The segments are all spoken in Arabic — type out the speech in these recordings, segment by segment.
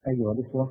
أيها الإخوة،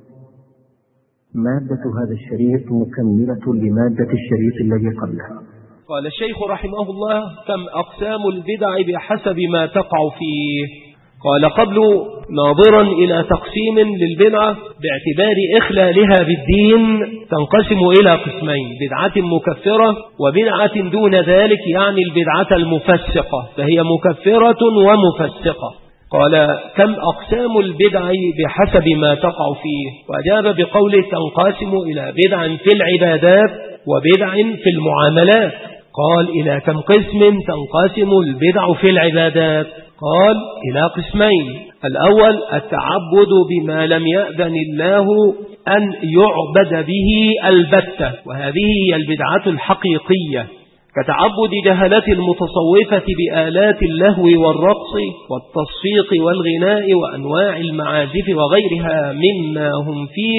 مادة هذا الشريط مكملة لمادة الشريط الذي قبله. قال الشيخ رحمه الله: كم أقسام البدع بحسب ما تقع فيه. قال قبل: ناظرا إلى تقسيم للبدعة باعتبار إخلالها بالدين تنقسم إلى قسمين: بدعة مكفرة وبدعة دون ذلك، يعني البدعة المفسقة، فهي مكفرة ومفسقة. قال: كم أقسام البدع بحسب ما تقع فيه. وأجاب بقوله: تنقسم إلى بدع في العبادات وبدع في المعاملات. قال: إلى كم قسم تنقسم البدع في العبادات؟ قال: إلى قسمين: الأول التعبد بما لم يأذن الله أن يعبد به البتة، وهذه هي البدعة الحقيقية، كتعبد جهلة المتصوفة بآلات اللهو والرقص والتصفيق والغناء وأنواع المعازف وغيرها مما هم فيه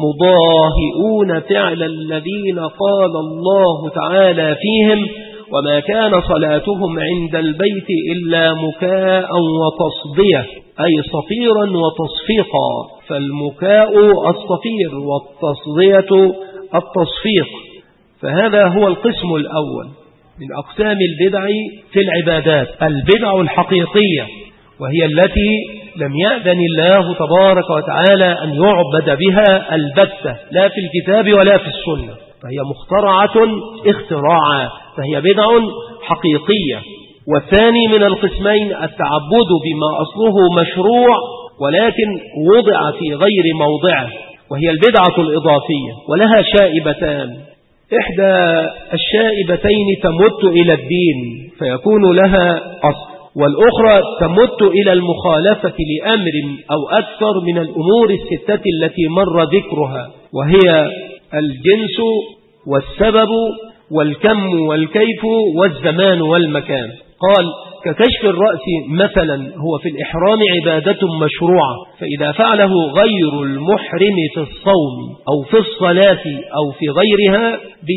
مضاهئون فعل الذين قال الله تعالى فيهم: وما كان صلاتهم عند البيت إلا مكاء وتصدية، أي صفيرا وتصفيقا، فالمكاء الصفير والتصدية التصفيق. فهذا هو القسم الأول من أقسام البدع في العبادات، البدع الحقيقية، وهي التي لم يأذن الله تبارك وتعالى أن يعبد بها البتة، لا في الكتاب ولا في السنة، فهي مخترعة اختراعا، فهي بدع حقيقية. والثاني من القسمين التعبد بما أصله مشروع ولكن وضع في غير موضعه، وهي البدعة الإضافية، ولها شائبتان: إحدى الشائبتين تمت إلى الدين فيكون لها أصل، والأخرى تمت إلى المخالفة لأمر أو أكثر من الأمور الستة التي مر ذكرها، وهي الجنس والسبب والكم والكيف والزمان والمكان. قال: ككشف الرأس مثلا هو في الإحرام عبادة مشروعة، فإذا فعله غير المحرم في الصوم أو في الصلاة أو في غيرها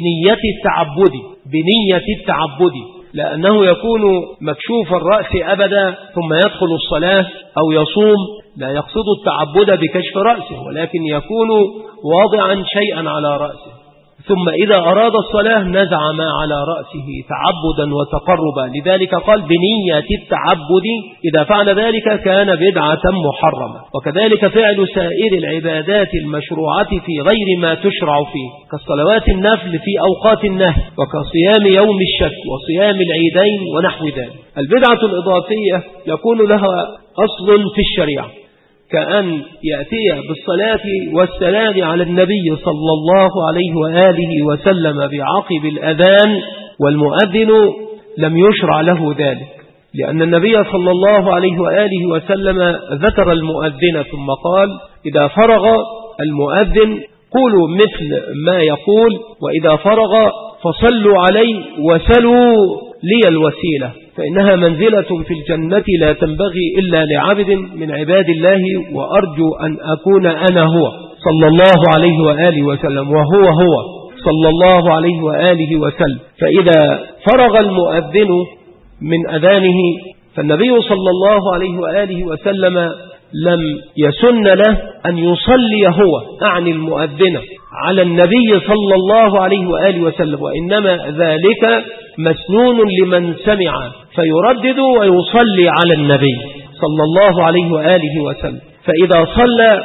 بنية التعبد، لأنه يكون مكشوف الرأس أبدا ثم يدخل الصلاة أو يصوم، لا يقصد التعبد بكشف رأسه، ولكن يكون واضعا شيئا على رأسه، ثم إذا أراد الصلاة نزع ما على رأسه تعبدا وتقربا، لذلك قال بنية التعبد. إذا فعل ذلك كان بدعة محرمة. وكذلك فعل سائر العبادات المشروعة في غير ما تشرع فيه، كالصلوات النفل في أوقات النهي، وكصيام يوم الشك وصيام العيدين ونحو ذلك. البدعة الإضافية يكون لها أصل في الشريعة، كأن يأتي بالصلاة والسلام على النبي صلى الله عليه وآله وسلم بعقب الأذان، والمؤذن لم يشرع له ذلك، لأن النبي صلى الله عليه وآله وسلم ذكر المؤذن ثم قال: إذا فرغ المؤذن قولوا مثل ما يقول، وإذا فرغ فصلوا عليه وسلوا لي الوسيلة، فإنها منزلة في الجنة لا تنبغي إلا لعبد من عباد الله، وأرجو أن أكون أنا هو صلى الله عليه وآله وسلم، وهو صلى الله عليه وآله وسلم. فإذا فرغ المؤذن من أذانه فالنبي صلى الله عليه وآله وسلم لم يسن له أن يصلي هو، أعني المؤذن، على النبي صلى الله عليه وآله وسلم، وإنما ذلك مسنون لمن سمع فيردد ويصلي على النبي صلى الله عليه وآله وسلم. فإذا صلى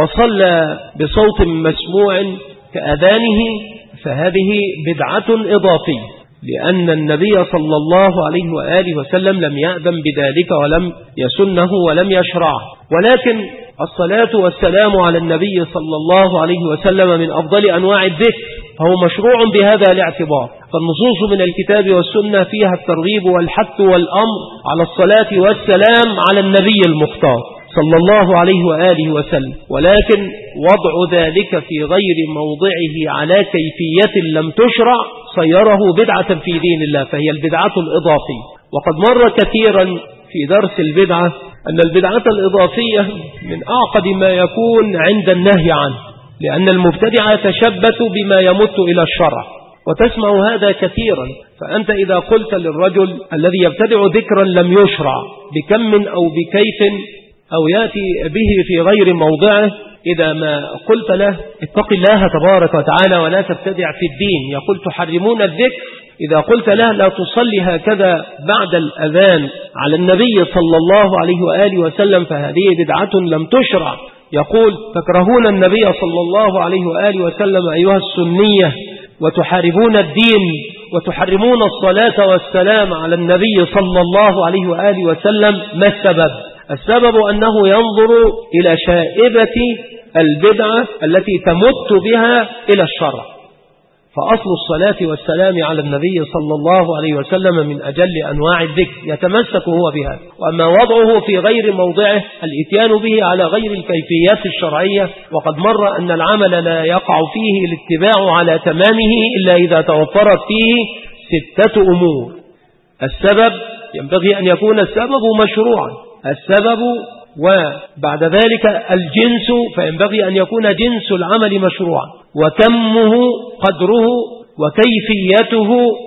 وصلى بصوت مسموع كأذانه فهذه بدعة إضافية، لأن النبي صلى الله عليه وآله وسلم لم يأذن بذلك ولم يسنه ولم يشرعه. ولكن الصلاة والسلام على النبي صلى الله عليه وسلم من أفضل أنواع الذكر، فهو مشروع بهذا الاعتبار، فالنصوص من الكتاب والسنة فيها الترغيب والحث والأمر على الصلاة والسلام على النبي المختار صلى الله عليه وآله وسلم، ولكن وضع ذلك في غير موضعه على كيفية لم تشرع صيره بدعة في دين الله، فهي البدعة الإضافية. وقد مر كثيرا في درس البدعة أن البدعة الإضافية من أعقد ما يكون عند النهي عنه، لأن المبتدع يتشبث بما يمت إلى الشرع، وتسمع هذا كثيرا. فأنت إذا قلت للرجل الذي يبتدع ذكرا لم يشرع بكم أو بكيف أو يأتي به في غير موضعه، إذا ما قلت له اتق الله تبارك وتعالى ولا تبتدع في الدين، يقول تحرمون الذكر. إذا قلت له لا تصلي هكذا بعد الأذان على النبي صلى الله عليه وآله وسلم فهذه بدعة لم تشرع. يقول تكرهون النبي صلى الله عليه وآله وسلم أيها السنية وتحاربون الدين وتحرمون الصلاة والسلام على النبي صلى الله عليه وآله وسلم. ما السبب؟ السبب أنه ينظر إلى شائبة البدعة التي تمت بها إلى الشرع. فأصل الصلاة والسلام على النبي صلى الله عليه وسلم من أجل أنواع الذكر يتمسك هو بها، وأما وضعه في غير موضعه الإتيان به على غير الكيفيات الشرعية. وقد مر أن العمل لا يقع فيه الاتباع على تمامه إلا إذا توفرت فيه 6 أمور. السبب ينبغي أن يكون السبب مشروعا، السبب وبعد ذلك الجنس فينبغي أن يكون جنس العمل مشروعا، وكمه قدره وكيفيته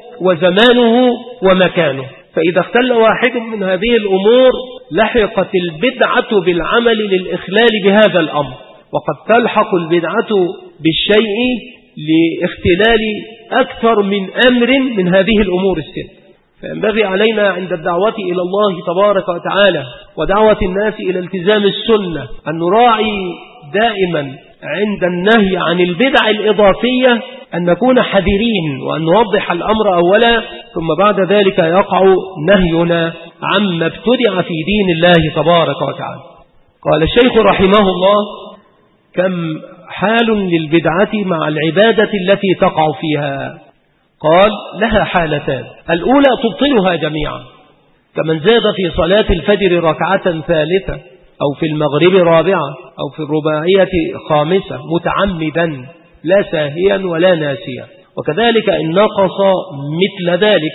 وزمانه ومكانه. فإذا اختل واحد من هذه الأمور لحقت البدعة بالعمل للإخلال بهذا الأمر، وقد تلحق البدعة بالشيء لاختلال أكثر من أمر من هذه الأمور الست. فينبغي علينا عند الدعوة إلى الله تبارك وتعالى ودعوة الناس إلى التزام السنة أن نراعي دائما عند النهي عن البدع الإضافية أن نكون حذرين وأن نوضح الأمر أولا، ثم بعد ذلك يقع نهينا عما ابتدع في دين الله تبارك وتعالى. قال الشيخ رحمه الله: كم حال للبدعة مع العبادة التي تقع فيها؟ قال: لها حالتان. الأولى تبطلها جميعا، كمن زاد في صلاة الفجر ركعة ثالثة أو في المغرب رابعة أو في الرباعية خامسة متعمدا لا ساهيا ولا ناسيا. وكذلك إن نقص مثل ذلك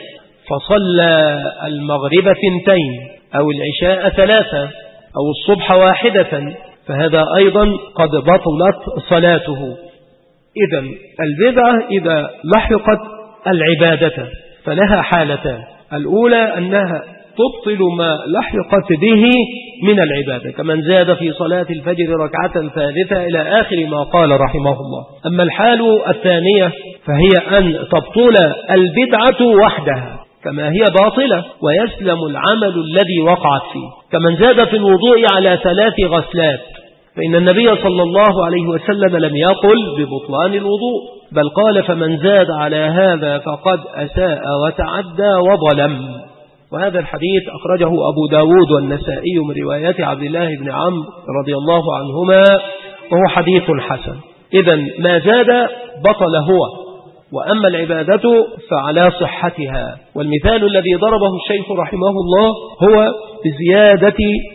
فصلى المغرب 2 أو العشاء 3 أو الصبح 1 فهذا أيضا قد بطلت صلاته. إذن البدعة إذا لحقت العبادة فلها حالتان: الأولى أنها تبطل ما لحقت به من العبادة، كمن زاد في صلاة الفجر ركعة ثالثة إلى آخر ما قال رحمه الله. أما الحال الثانية فهي أن تبطل البدعة وحدها كما هي باطلة ويسلم العمل الذي وقعت فيه، كمن زاد في الوضوء على 3 غسلات، فإن النبي صلى الله عليه وسلم لم يقل ببطلان الوضوء، بل قال: فمن زاد على هذا فقد أساء وتعدى وظلم. وهذا الحديث أخرجه أبو داود والنسائي من روايات عبد الله بن عمرو رضي الله عنهما، وهو حديث حسن. إذن ما زاد بطل هو، وأما العبادة فعلى صحتها. والمثال الذي ضربه الشيخ رحمه الله هو بزيادة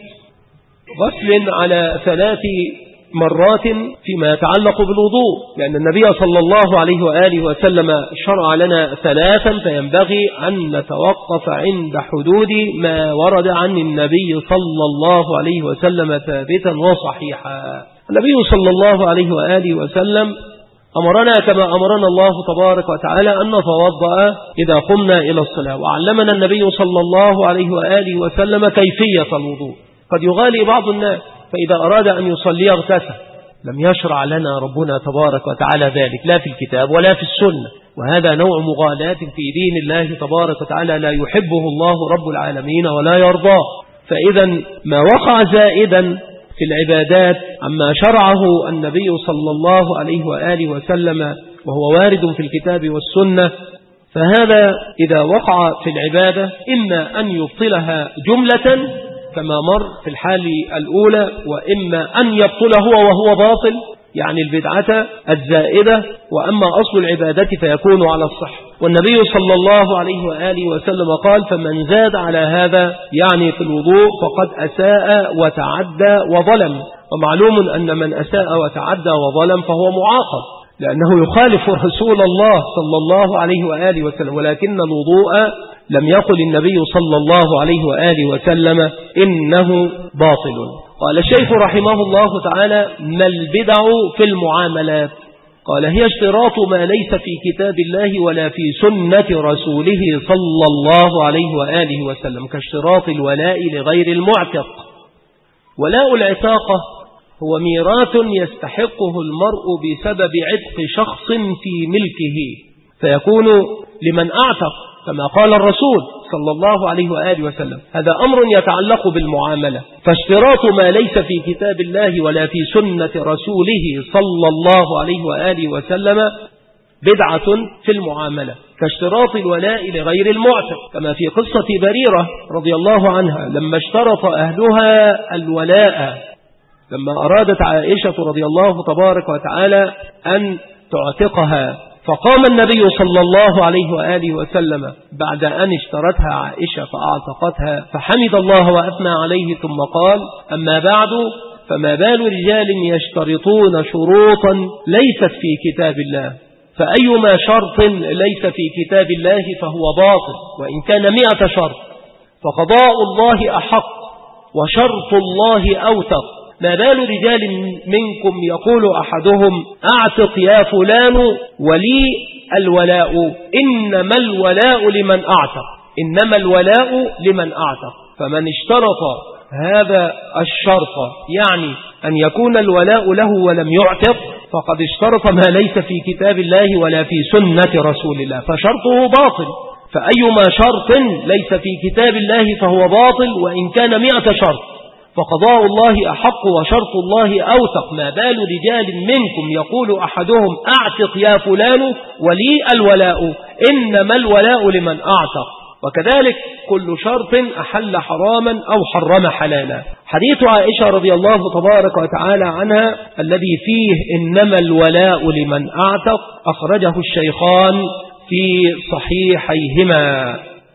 غسل على 3 مرات فيما يتعلق بالوضوء، لأن النبي صلى الله عليه وآله وسلم شرع لنا 3، فينبغي أن نتوقف عند حدود ما ورد عن النبي صلى الله عليه وسلم ثابتا وصحيحا. النبي صلى الله عليه وآله وسلم أمرنا كما أمرنا الله تبارك وتعالى أن نتوضأ إذا قمنا إلى الصلاة، وعلمنا النبي صلى الله عليه وآله وسلم كيفية الوضوء. قد يغالي بعض الناس فإذا أراد أن يصلي اغتسل، لم يشرع لنا ربنا تبارك وتعالى ذلك لا في الكتاب ولا في السنة، وهذا نوع مغالاة في دين الله تبارك وتعالى لا يحبه الله رب العالمين ولا يرضاه. فإذا ما وقع زائدا في العبادات عما شرعه النبي صلى الله عليه وآله وسلم وهو وارد في الكتاب والسنة، فهذا إذا وقع في العبادة إما أن يبطلها جملة كما مر في الحال الأولى، وإما أن يبطل هو وهو باطل، يعني البدعة الزائدة، وأما أصل العبادة فيكون على الصح. والنبي صلى الله عليه وآله وسلم قال: فمن زاد على هذا يعني في الوضوء فقد أساء وتعدى وظلم. ومعلوم أن من أساء وتعدى وظلم فهو معاقب، لأنه يخالف رسول الله صلى الله عليه وآله وسلم، ولكن الوضوء لم يقل النبي صلى الله عليه وآله وسلم إنه باطل. قال الشيخ رحمه الله تعالى: ما البدع في المعاملات؟ قال: هي اشتراط ما ليس في كتاب الله ولا في سنة رسوله صلى الله عليه وآله وسلم، كاشتراط الولاء لغير المعتق. ولاء العتاقة هو ميراث يستحقه المرء بسبب عتق شخص في ملكه، فيكون لمن أعتق كما قال الرسول صلى الله عليه وآله وسلم. هذا أمر يتعلق بالمعاملة، فاشتراط ما ليس في كتاب الله ولا في سنة رسوله صلى الله عليه وآله وسلم بدعة في المعاملة، كاشتراط الولاء لغير المعتق، كما في قصة بريرة رضي الله عنها لما اشترط أهلها الولاء، لما أرادت عائشة رضي الله تبارك وتعالى أن تعتقها، فقام النبي صلى الله عليه وآله وسلم بعد أن اشترتها عائشة فأعتقتها فحمد الله وأثنى عليه، ثم قال: أما بعد، فما بال رجال يشترطون شروطا ليست في كتاب الله، فأيما شرط ليس في كتاب الله فهو باطل وإن كان 100 شرط، فقضاء الله أحق وشرط الله أوثق. ما بال رجال منكم يقول أحدهم: أعتق يا فلان ولي الولاء، إنما الولاء لمن أعتق، إنما الولاء لمن أعتق. فمن اشترط هذا الشرط يعني أن يكون الولاء له ولم يعتق، فقد اشترط ما ليس في كتاب الله ولا في سنة رسول الله، فشرطه باطل. فأيما شرط ليس في كتاب الله فهو باطل وإن كان 100 شرط، فقضاء الله أحق وشرط الله أوثق. ما بال رجال منكم يقول أحدهم: أعتق يا فلان ولي الولاء، إنما الولاء لمن أعتق. وكذلك كل شرط أحل حراما أو حرم حلالا. حديث عائشة رضي الله تبارك وتعالى عنها الذي فيه إنما الولاء لمن أعتق أخرجه الشيخان في صحيحيهما.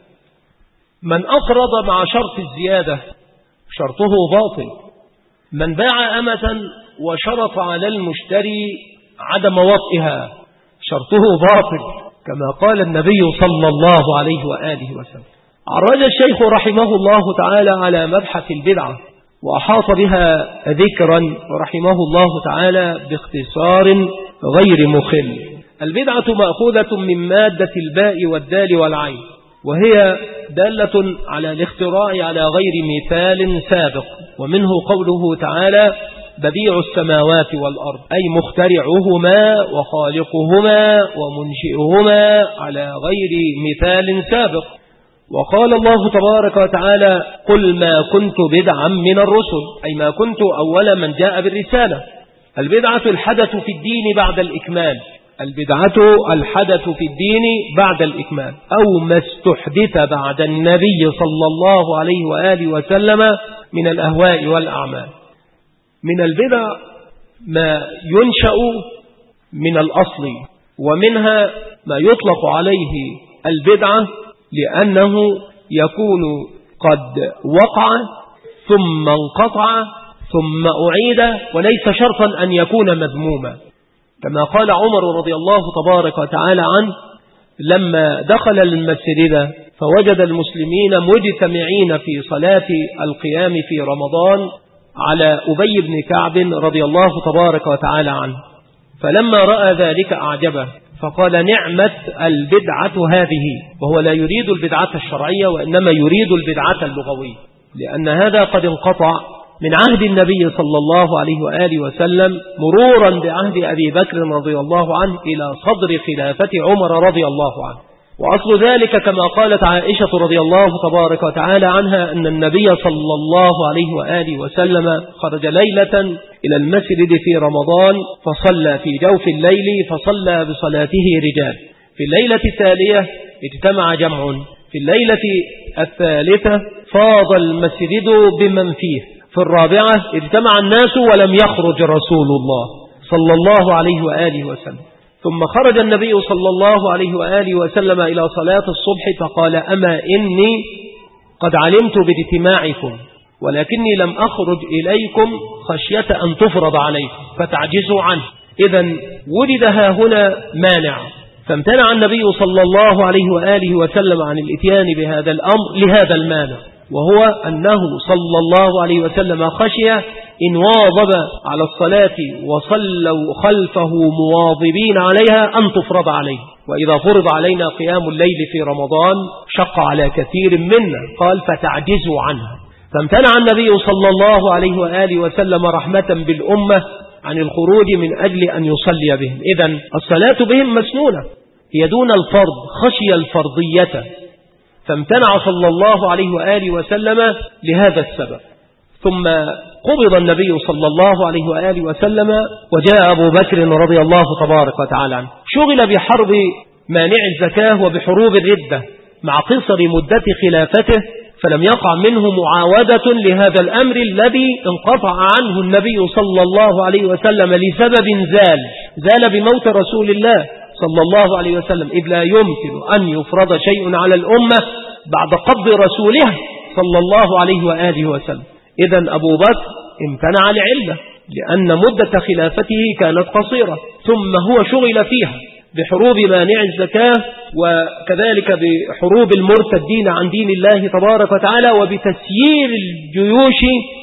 من أقرض مع شرط الزيادة شرطه باطل. من باع أمة وشرط على المشتري عدم وطئها شرطه باطل، كما قال النبي صلى الله عليه وآله وسلم. عرج الشيخ رحمه الله تعالى على مبحث البدعة وأحاط بها ذكرا رحمه الله تعالى باختصار غير مخل. البدعة مأخوذة من مادة الباء والدال والعين، وهي دالة على الاختراع على غير مثال سابق، ومنه قوله تعالى: بديع السماوات والأرض، أي مخترعهما وخالقهما ومنشئهما على غير مثال سابق. وقال الله تبارك وتعالى: قل ما كنت بدعا من الرسل، أي ما كنت أول من جاء بالرسالة. البدعة الحدث في الدين بعد الإكمال، البدعة الحدث في الدين بعد الإكمال، أو ما استحدث بعد النبي صلى الله عليه وآله وسلم من الأهواء والأعمال. من البدع ما ينشأ من الأصل، ومنها ما يطلق عليه البدعة لأنه يكون قد وقع ثم انقطع ثم أعيد، وليس شرطا أن يكون مذموما، كما قال عمر رضي الله تبارك وتعالى عنه لما دخل المسجد فوجد المسلمين مجتمعين في صلاة القيام في رمضان على أبي بن كعب رضي الله تبارك وتعالى عنه، فلما رأى ذلك أعجبه فقال: نعمة البدعة هذه. وهو لا يريد البدعة الشرعية وإنما يريد البدعة اللغوية، لأن هذا قد انقطع من عهد النبي صلى الله عليه وآله وسلم مرورا بعهد أبي بكر رضي الله عنه إلى صدر خلافة عمر رضي الله عنه. وأصل ذلك كما قالت عائشة رضي الله تبارك وتعالى عنها أن النبي صلى الله عليه وآله وسلم خرج ليلة إلى المسجد في رمضان فصلى في جوف الليل، فصلى بصلاته رجال. في الليلة التالية اجتمع جمع، في الليلة الثالثة فاض المسجد بمن فيه، في الرابعة اجتمع الناس ولم يخرج رسول الله صلى الله عليه وآله وسلم. ثم خرج النبي صلى الله عليه وآله وسلم إلى صلاة الصبح فقال: أما إني قد علمت باجتماعكم ولكني لم أخرج إليكم خشية أن تفرض عليكم فتعجزوا عنه. إذن ولد هنا مانع، فامتنع النبي صلى الله عليه وآله وسلم عن الاتيان بهذا الأمر لهذا المانع، وهو أنه صلى الله عليه وسلم خشي إن واظب على الصلاة وصلوا خلفه مواظبين عليها أن تفرض عليه، وإذا فرض علينا قيام الليل في رمضان شق على كثير منا، قال: فتعجزوا عنها. فامتنع النبي صلى الله عليه وآله وسلم رحمة بالأمة عن الخروج من أجل أن يصلي بهم. إذن الصلاة بهم مسنونة، هي دون الفرض، خشي الفرضية، فامتنع صلى الله عليه وآله وسلم لهذا السبب. ثم قبض النبي صلى الله عليه وآله وسلم، وجاء أبو بكر رضي الله تبارك وتعالى عنه، شغل بحرب مانع الزكاة وبحروب الردة مع قصر مدة خلافته، فلم يقع منه معاودة لهذا الأمر الذي انقطع عنه النبي صلى الله عليه وسلم لسبب زال بموت رسول الله صلى الله عليه وسلم، إذ لا يمكن أن يفرض شيء على الأمة بعد قبض رسوله صلى الله عليه وآله وسلم. إذن أبو بكر امتنع لعلة، لأن مدة خلافته كانت قصيرة، ثم هو شغل فيها بحروب مانع الزكاة، وكذلك بحروب المرتدين عن دين الله تبارك وتعالى، وبتسيير الجيوش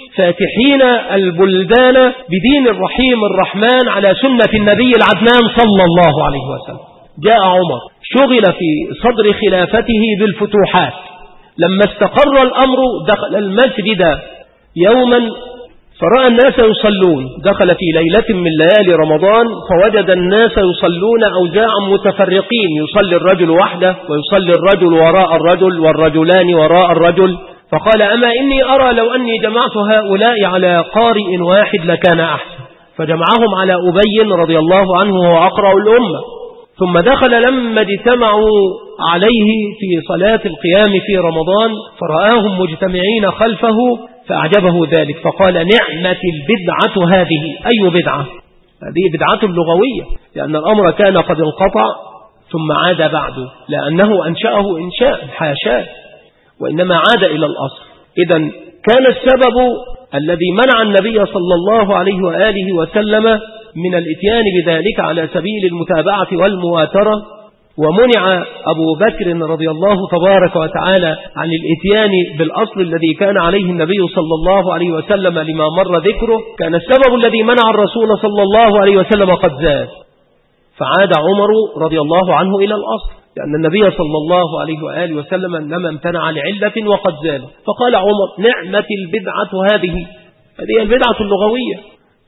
فاتحين البلدان بدين الرحيم الرحمن على سنة النبي العدنان صلى الله عليه وسلم. جاء عمر شغل في صدر خلافته بالفتوحات، لما استقر الأمر دخل المسجد يوما فرأى الناس يصلون، دخل في ليلة من ليالي رمضان فوجد الناس يصلون أوزاعا متفرقين، يصلي الرجل وحده، ويصلي الرجل وراء الرجل، والرجلان وراء الرجل، فقال أما إني أرى لو أني جمعت هؤلاء على قارئ واحد لكان أحسن، فجمعهم على أبي رضي الله عنه وهو أقرأ الأمة. ثم دخل لما اجتمعوا عليه في صلاة القيام في رمضان فرآهم مجتمعين خلفه فأعجبه ذلك، فقال نعمة البدعة هذه. أي بدعة؟ هذه بدعة لغوية، لأن الأمر كان قد انقطع ثم عاد بعده، لأنه أنشأه إنشاء حاشاه، وإنما عاد إلى الأصل. إذن كان السبب الذي منع النبي صلى الله عليه وآله وسلم من الاتيان بذلك على سبيل المتابعة والمواترة، ومنع أبو بكر رضي الله تبارك وتعالى عن الاتيان بالأصل الذي كان عليه النبي صلى الله عليه وسلم لما مر ذكره. كان السبب الذي منع الرسول صلى الله عليه وسلم قد زاد، فعاد عمر رضي الله عنه إلى الأصل، لأن النبي صلى الله عليه وآله وسلم إنما امتنع لعلة وقد زال. فقال عمر نعمة البدعة هذه البدعة اللغوية،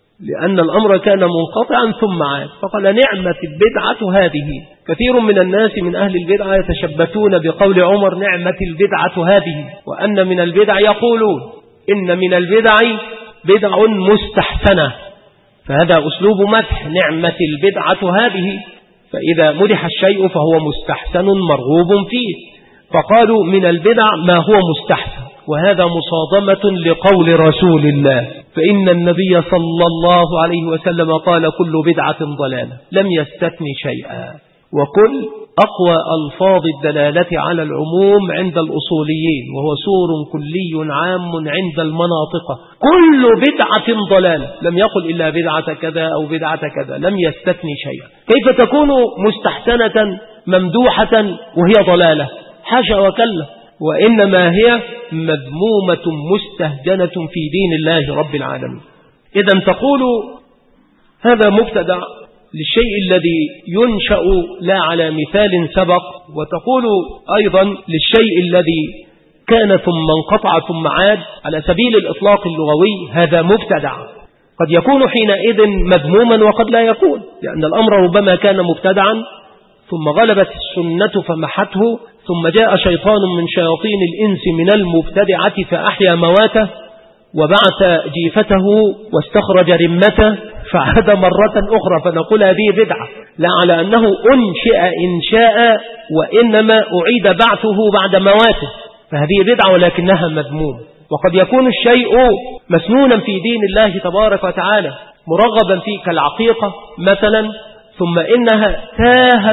لأن الأمر كان منقطعا ثم عاد، فقال نعمة البدعة هذه. كثير من الناس من أهل البدعة يتشبتون بقول عمر نعمة البدعة هذه، وأن من البدع يقولون إن من البدع بدع مستحسنة، فهذا أسلوب مدح نعمة البدعة هذه، فإذا مدح الشيء فهو مستحسن مرغوب فيه، فقالوا من البدع ما هو مستحسن، وهذا مصادمة لقول رسول الله، فإن النبي صلى الله عليه وسلم قال كل بدعة ضلالة، لم يستثن شيئا. وكل أقوى ألفاظ الدلالة على العموم عند الأصوليين، وهو سور كلي عام عند المناطق، كل بدعة ضلالة، لم يقل إلا بدعة كذا أو بدعة كذا، لم يستثن شيئا. كيف تكون مستحسنة ممدوحة وهي ضلالة؟ حاشا وكلا، وإنما هي مذمومة مستهجنة في دين الله رب العالمين. إذن تقول هذا مبتدع للشيء الذي ينشأ لا على مثال سبق، وتقول أيضا للشيء الذي كان ثم انقطع ثم عاد على سبيل الإطلاق اللغوي هذا مبتدع. قد يكون حينئذ مذموما وقد لا يكون، لأن الأمر ربما كان مبتدعا ثم غلبت السنة فمحته، ثم جاء شيطان من شياطين الإنس من المبتدعة فأحيا مواته وبعث جيفته واستخرج رمته فعاد مرة أخرى، فنقول هذه بدعة، لا على أنه أنشئ إنشاء وإنما أعيد بعثه بعد مواته، فهذه بدعة ولكنها مذموم. وقد يكون الشيء مسنونا في دين الله تبارك وتعالى مرغبا فيه كالعقيقة مثلا، ثم إنها تاهت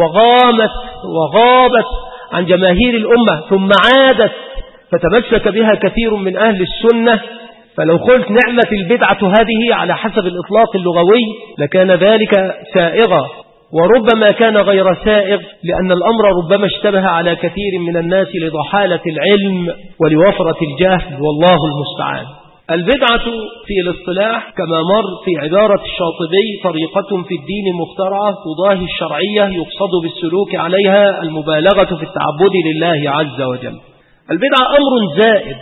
وغابت عن جماهير الأمة ثم عادت فتمسك بها كثير من أهل السنة، فلو قلت نعمة البدعة هذه على حسب الإطلاق اللغوي لكان ذلك سائغا، وربما كان غير سائغ، لأن الأمر ربما اشتبه على كثير من الناس لضحالة العلم ولوفرة الجهل، والله المستعان. البدعة في الاصطلاح كما مر في عبارة الشاطبي طريقة في الدين مخترعة تضاهي الشرعية يقصد بالسلوك عليها المبالغة في التعبد لله عز وجل. البدعة أمر زائد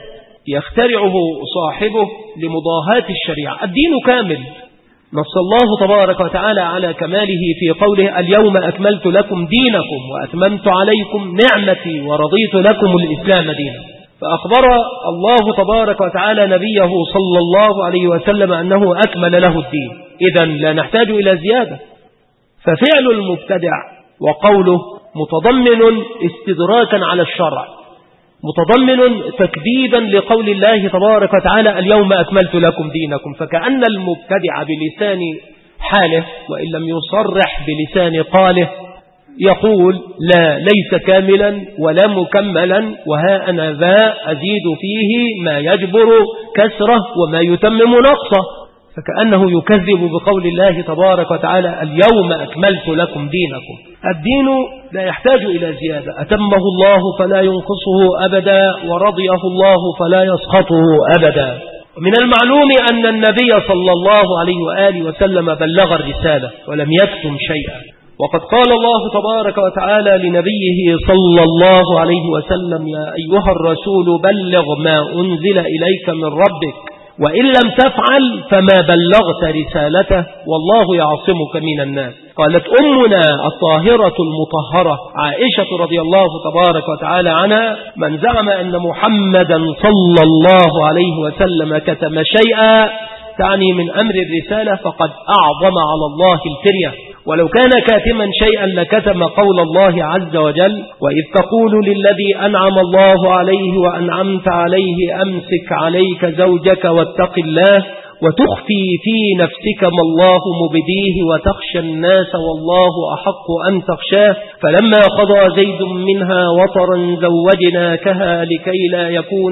يخترعه صاحبه لمضاهاة الشريعة. الدين كامل، نص الله تبارك وتعالى على كماله في قوله اليوم أكملت لكم دينكم وأتممت عليكم نعمتي ورضيت لكم الإسلام دينا. فأخبر الله تبارك وتعالى نبيه صلى الله عليه وسلم أنه أكمل له الدين، إذن لا نحتاج إلى زيادة. ففعل المبتدع وقوله متضمن استدراكا على الشرع، متضمن تكذيبا لقول الله تبارك وتعالى اليوم أكملت لكم دينكم، فكأن المبتدع بلسان حاله وإن لم يصرح بلسان قاله يقول لا ليس كاملا ولا مكملا، وها أنا ذا أزيد فيه ما يجبر كسره وما يتمم نقصه، فكأنه يكذب بقول الله تبارك وتعالى اليوم أكملت لكم دينكم. الدين لا يحتاج إلى زيادة، أتمه الله فلا ينقصه أبدا ورضيه الله فلا يسخطه أبدا. من المعلوم أن النبي صلى الله عليه وآله وسلم بلغ الرسالة ولم يكتم شيئا، وقد قال الله تبارك وتعالى لنبيه صلى الله عليه وسلم يا أيها الرسول بلغ ما أنزل إليك من ربك وإن لم تفعل فما بلغت رسالته والله يعصمك من الناس. قالت أمنا الطاهرة المطهرة عائشة رضي الله تبارك وتعالى عنها من زعم أن محمدا صلى الله عليه وسلم كتم شيئا تعني من أمر الرسالة فقد أعظم على الله الفرية، ولو كان كاتما شيئا لكتم قول الله عز وجل وإذ تقول للذي أنعم الله عليه وأنعمت عليه أمسك عليك زوجك واتق الله وتخفي في نفسك ما الله مبديه وتخشى الناس والله أحق أن تخشاه فلما قضى زيد منها وطرا زوجناكها لكي لا يكون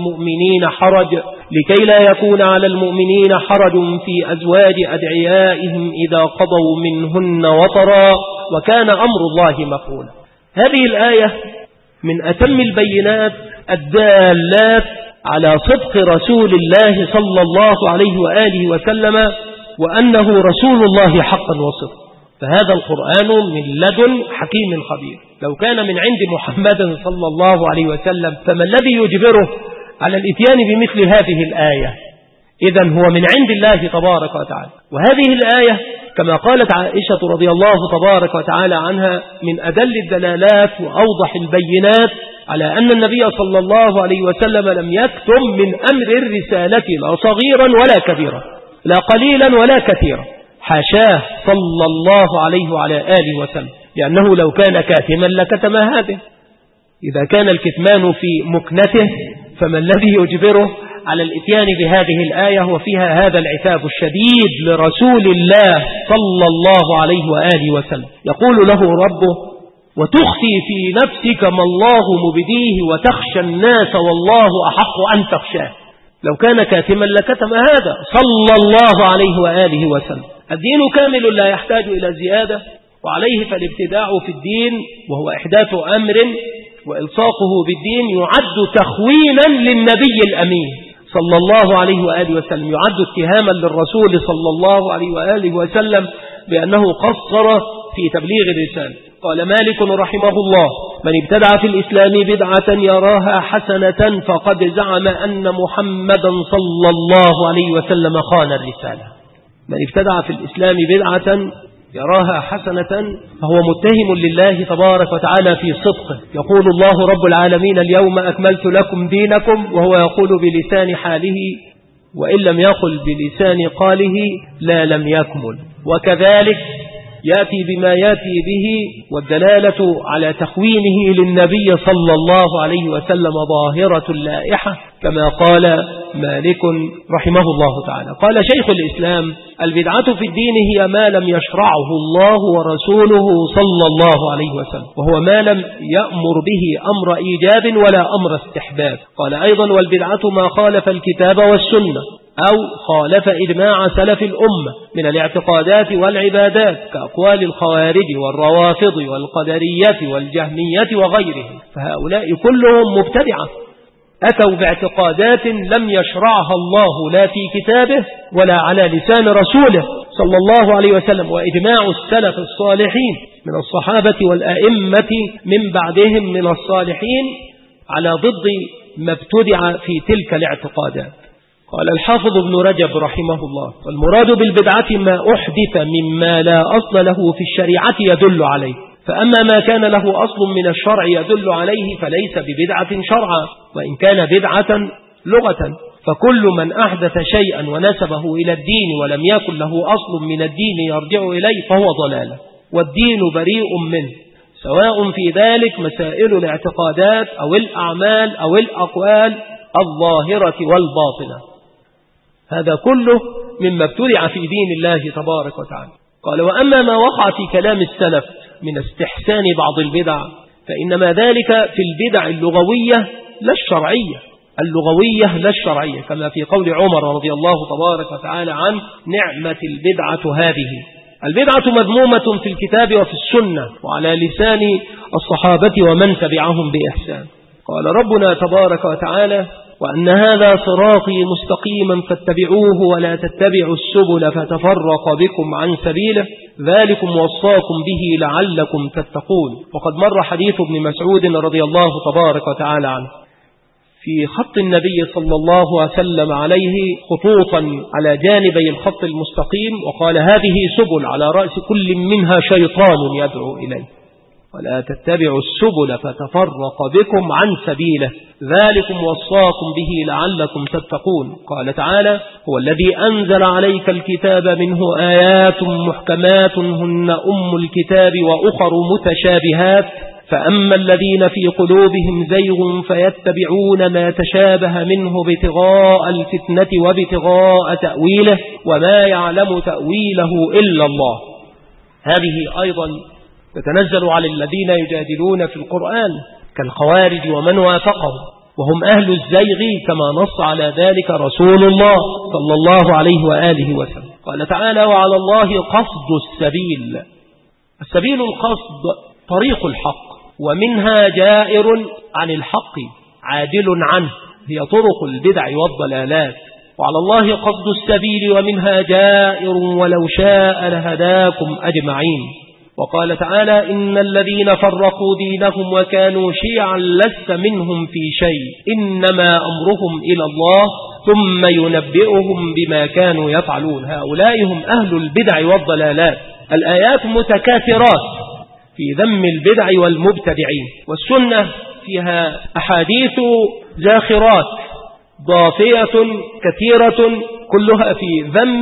على المؤمنين حرج في أزواج أدعيائهم إذا قضوا منهن وطرا وكان أمر الله مفعولا. هذه الآية من أتم البينات الدالات على صدق رسول الله صلى الله عليه وآله وسلم وأنه رسول الله حقا وصدق. فهذا القرآن من لدن حكيم خبير، لو كان من عند محمد صلى الله عليه وسلم فما الذي يجبره على الاتيان بمثل هذه الآية؟ إذن هو من عند الله تبارك وتعالى. وهذه الآية كما قالت عائشة رضي الله تبارك وتعالى عنها من أدل الدلالات وأوضح البينات على أن النبي صلى الله عليه وسلم لم يكتم من أمر الرسالة لا صغيرا ولا كبيرا، لا قليلا ولا كثيرا، حاشاه صلى الله عليه وعلى آله وسلم، لأنه لو كان كاتما لكتم هذا. إذا كان الكتمان في مكنته فما الذي يجبره على الاتيان بهذه الآية وفيها هذا العتاب الشديد لرسول الله صلى الله عليه وآله وسلم؟ يقول له ربه وتخفي في نفسك ما الله مبديه وتخشى الناس والله أحق أن تخشاه. لو كان كاتما لكتم هذا صلى الله عليه وآله وسلم. الدين كامل لا يحتاج إلى زيادة، وعليه فالابتداع في الدين وهو إحداث أمر وإلصاقه بالدين يعد تخوينا للنبي الأمين صلى الله عليه وآله وسلم، يعد اتهاما للرسول صلى الله عليه وآله وسلم بأنه قصر في تبليغ الرسالة. قال مالك رحمه الله من ابتدع في الإسلام بدعة يراها حسنة فقد زعم أن محمدا صلى الله عليه وسلم خان الرسالة. من ابتدع في الإسلام بدعة يراها حسنة فهو متهم لله تبارك وتعالى في صدقه. يقول الله رب العالمين اليوم أكملت لكم دينكم، وهو يقول بلسان حاله، وإن لم يقل بلسان قاله لا لم يكمل. وكذلك يأتي بما يأتي به، والدلالة على تخوينه للنبي صلى الله عليه وسلم ظاهرة لائحة كما قال مالك رحمه الله تعالى. قال شيخ الإسلام البدعة في الدين هي ما لم يشرعه الله ورسوله صلى الله عليه وسلم، وهو ما لم يأمر به أمر إيجاب ولا أمر استحباب. قال أيضا والبدعة ما خالف الكتاب والسنة أو خالف إجماع سلف الأمة من الاعتقادات والعبادات كأقوال الخوارج والروافض والقدرية والجهمية وغيرهم، فهؤلاء كلهم مبتدعة أتوا باعتقادات لم يشرعها الله لا في كتابه ولا على لسان رسوله صلى الله عليه وسلم. وإجماع السلف الصالحين من الصحابة والأئمة من بعدهم من الصالحين على ضد ما ابتدع في تلك الاعتقادات. قال الحافظ ابن رجب رحمه الله: والمراد بالبدعة ما أحدث مما لا أصل له في الشريعة يدل عليه، فأما ما كان له أصل من الشرع يدل عليه فليس ببدعة شرعا، وإن كان بدعة لغة. فكل من أحدث شيئا ونسبه إلى الدين ولم يكن له أصل من الدين يرجع إليه فهو ضلالة، والدين بريء منه، سواء في ذلك مسائل الاعتقادات أو الأعمال أو الأقوال الظاهرة والباطنة. هذا كله مما ابتدع في دين الله تبارك وتعالى. قال: وأما ما وقع في كلام السلف من استحسان بعض البدع فإنما ذلك في البدع اللغوية لا الشرعية، اللغوية لا الشرعية، كما في قول عمر رضي الله تبارك وتعالى عنه: نعمة البدعة هذه. البدعة مذمومة في الكتاب وفي السنة وعلى لسان الصحابة ومن تبعهم بإحسان. قال ربنا تبارك وتعالى: وأن هذا صراطي مستقيما فاتبعوه ولا تتبعوا السبل فتفرق بكم عن سبيله ذلكم وصاكم به لعلكم تتقون. وقد مر حديث ابن مسعود رضي الله تبارك وتعالى عنه في خط النبي صلى الله عليه وسلم عليه خطوطا على جانبي الخط المستقيم، وقال: هذه سبل على رأس كل منها شيطان يدعو إليه، ولا تتبعوا السبل فتفرق بكم عن سبيله ذلكم وصاكم به لعلكم تتقون. قال تعالى: هو الذي أنزل عليك الكتاب منه آيات محكمات هن أم الكتاب وأخر متشابهات، فأما الذين في قلوبهم زيغ فيتبعون ما تشابه منه ابتغاء الفتنة وابتغاء تأويله وما يعلم تأويله إلا الله. هذه أيضا تتنزل على الذين يجادلون في القرآن كالخوارج ومن وافقهم، وهم أهل الزيغ كما نص على ذلك رسول الله صلى الله عليه وآله وسلم. قال تعالى: وعلى الله قصد السبيل. السبيل القصد طريق الحق، ومنها جائر عن الحق عادل عنه، هي طرق البدع والضلالات. وعلى الله قصد السبيل ومنها جائر ولو شاء لهداكم أجمعين. وقال تعالى: إن الذين فرقوا دينهم وكانوا شيعا لست منهم في شيء إنما أمرهم إلى الله ثم ينبئهم بما كانوا يفعلون. هؤلاء هم أهل البدع والضلالات. الآيات متكاثرات في ذم البدع والمبتدعين، والسنة فيها أحاديث زاخرات ضافية كثيرة كلها في ذم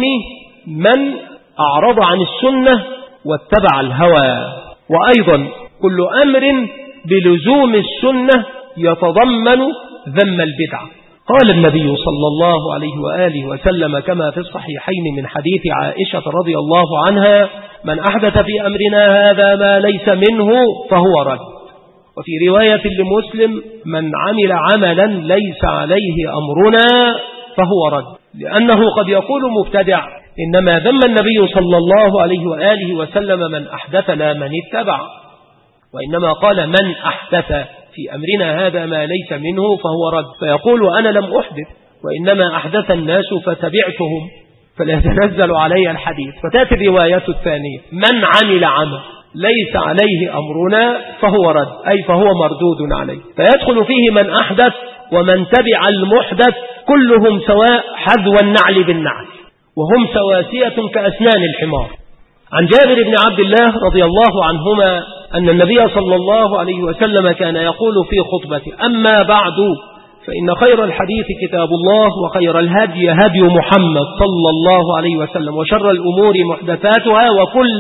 من أعرض عن السنة واتبع الهوى، وأيضا كل أمر بلزوم السنة يتضمن ذم البدع. قال النبي صلى الله عليه وآله وسلم كما في الصحيحين من حديث عائشة رضي الله عنها: من أحدث في أمرنا هذا ما ليس منه فهو رد. وفي رواية لمسلم: من عمل عملا ليس عليه أمرنا فهو رد. لأنه قد يقول مبتدع: إنما ذم النبي صلى الله عليه وآله وسلم من أحدث لا من اتبع، وإنما قال: من أحدث في أمرنا هذا ما ليس منه فهو رد، فيقول: أنا لم أحدث وإنما أحدث الناس فتبعتهم فلا يتنزل علي الحديث. فتأتي الرواية الثانية: من عمل عمل ليس عليه أمرنا فهو رد، أي فهو مردود عليه. فيدخل فيه من أحدث ومن تبع المحدث، كلهم سواء حذو النعل بالنعل، وهم سواسية كأسنان الحمار. عن جابر بن عبد الله رضي الله عنهما أن النبي صلى الله عليه وسلم كان يقول في خطبته: أما بعد فإن خير الحديث كتاب الله وخير الهدي هدي محمد صلى الله عليه وسلم وشر الأمور محدثاتها وكل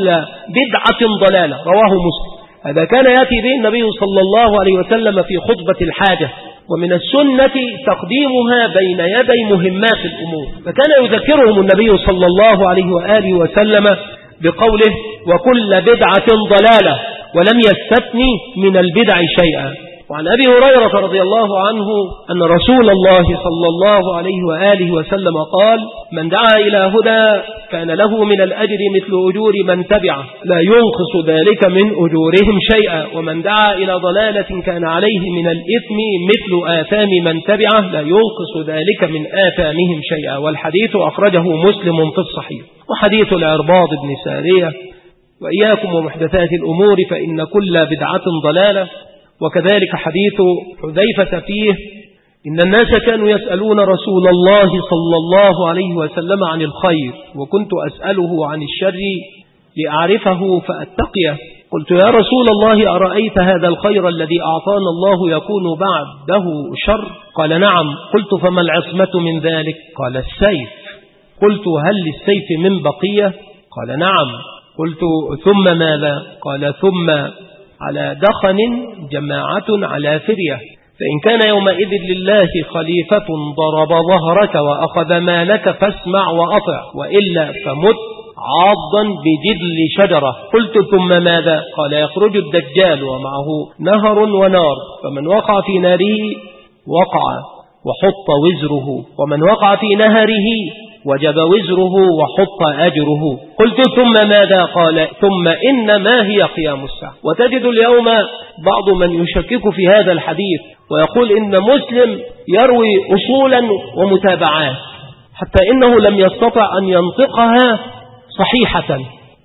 بدعة ضلالة. رواه مسلم. هذا كان يأتي به النبي صلى الله عليه وسلم في خطبة الحاجة، ومن السنة تقديمها بين يدي مهمات الأمور، فكان يذكرهم النبي صلى الله عليه وآله وسلم بقوله: وكل بدعة ضلالة، ولم يستثني من البدع شيئا. وعن أبي هريرة رضي الله عنه أن رسول الله صلى الله عليه وآله وسلم قال: من دعا إلى هدى كان له من الأجر مثل أجور من تبعه لا ينقص ذلك من أجورهم شيئا، ومن دعا إلى ضلالة كان عليه من الإثم مثل آثام من تبعه لا ينقص ذلك من آثامهم شيئا. والحديث أخرجه مسلم في الصحيح. وحديث العرباض بن سارية: وإياكم ومحدثات الأمور فإن كل بدعة ضلالة. وكذلك حديث حذيفة فيه: إن الناس كانوا يسألون رسول الله صلى الله عليه وسلم عن الخير، وكنت أسأله عن الشر لأعرفه فأتقيه. قلت يا رسول الله أرأيت هذا الخير الذي أعطانا الله يكون بعده شر؟ قال نعم. قلت فما العصمة من ذلك؟ قال السيف. قلت هل للسيف من بقية؟ قال نعم. قلت ثم ماذا؟ قال ثم على دخن جماعة على فرية، فإن كان يومئذ لله خليفة ضرب ظهرك وأخذ مالك فاسمع وأطع، وإلا فمت عاضا بجدل شجرة. قلت ثم ماذا؟ قال يخرج الدجال ومعه نهر ونار، فمن وقع في ناره وقع وحط وزره، ومن وقع في نهره وجب وزره وحط أجره. قلت ثم ماذا؟ قال ثم إنما هي قيام الساعة. وتجد اليوم بعض من يشكك في هذا الحديث ويقول إن مسلم يروي أصولا ومتابعات، حتى إنه لم يستطع أن ينطقها صحيحة،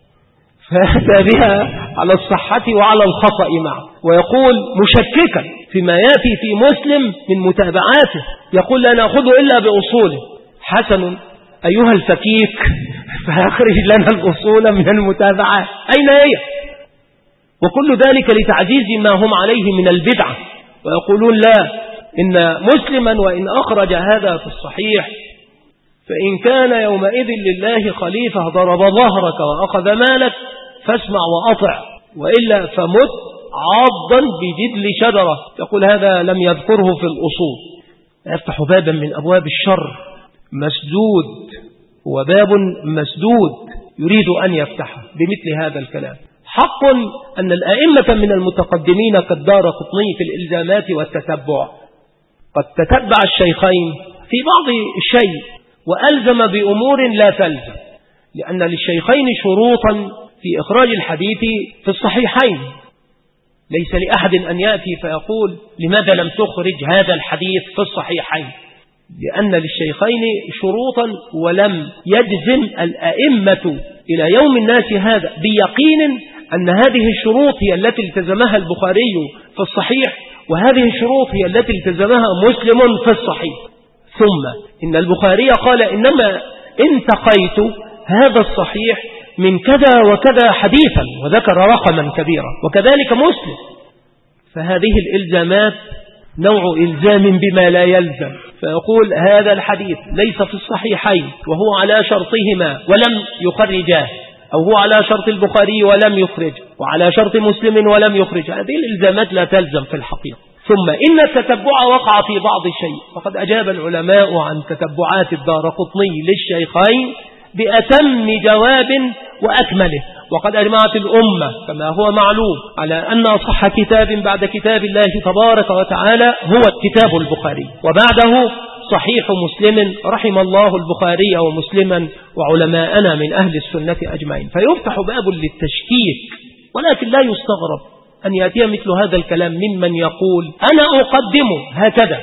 فأتى بها على الصحة وعلى الخطأ معه، ويقول مشككا فيما يأتي في مسلم من متابعاته، يقول لا نأخذ إلا بأصوله. حسن أيها الفكيك، فأخرج لنا الأصول من المتابعات، أين هي؟ وكل ذلك لتعزيز ما هم عليه من البدعة، ويقولون لا إن مسلما وإن أخرج هذا في الصحيح فإن كان يومئذ لله خليفة ضرب ظهرك وأخذ مالك فاسمع وأطع، وإلا فمت عاضا بجدل شجرة. يقول هذا لم يذكره في الأصول. يفتح بابا من أبواب الشر مسدود، وباب مسدود يريد أن يفتحه بمثل هذا الكلام. حق أن الأئمة من المتقدمين كالدارقطني في الإلزامات والتتبع قد تتبع الشيخين في بعض الشيء وألزم بأمور لا تلزم، لأن للشيخين شروطا في إخراج الحديث في الصحيحين. ليس لأحد أن يأتي فيقول لماذا لم تخرج هذا الحديث في الصحيحين، لأن للشيخين شروطا ولم يجزم الأئمة إلى يوم الناس هذا بيقين أن هذه الشروط هي التي التزمها البخاري في الصحيح، وهذه الشروط هي التي التزمها مسلم في الصحيح. ثم إن البخاري قال إنما انتقيت هذا الصحيح من كذا وكذا حديثا، وذكر رقما كبيرا، وكذلك مسلم. فهذه الإلزامات نوع إلزام بما لا يلزم، فيقول هذا الحديث ليس في الصحيحين وهو على شرطهما ولم يخرجاه، أو هو على شرط البخاري ولم يخرج، وعلى شرط مسلم ولم يخرج. هذه الإلزامات لا تلزم في الحقيقة. ثم إن التتبع وقع في بعض الشيء، فقد أجاب العلماء عن تتبعات الدارقطني للشيخين بأتم جواب وأكمله. وقد أجمعت الأمة كما هو معلوم على أن أصح كتاب بعد كتاب الله تبارك وتعالى هو كتاب البخاري، وبعده صحيح مسلم، رحم الله البخاري ومسلما وعلماءنا من أهل السنة أجمعين. فيفتح باب للتشكيك، ولكن لا يستغرب أن يأتي مثل هذا الكلام ممن يقول أنا أقدم هكذا،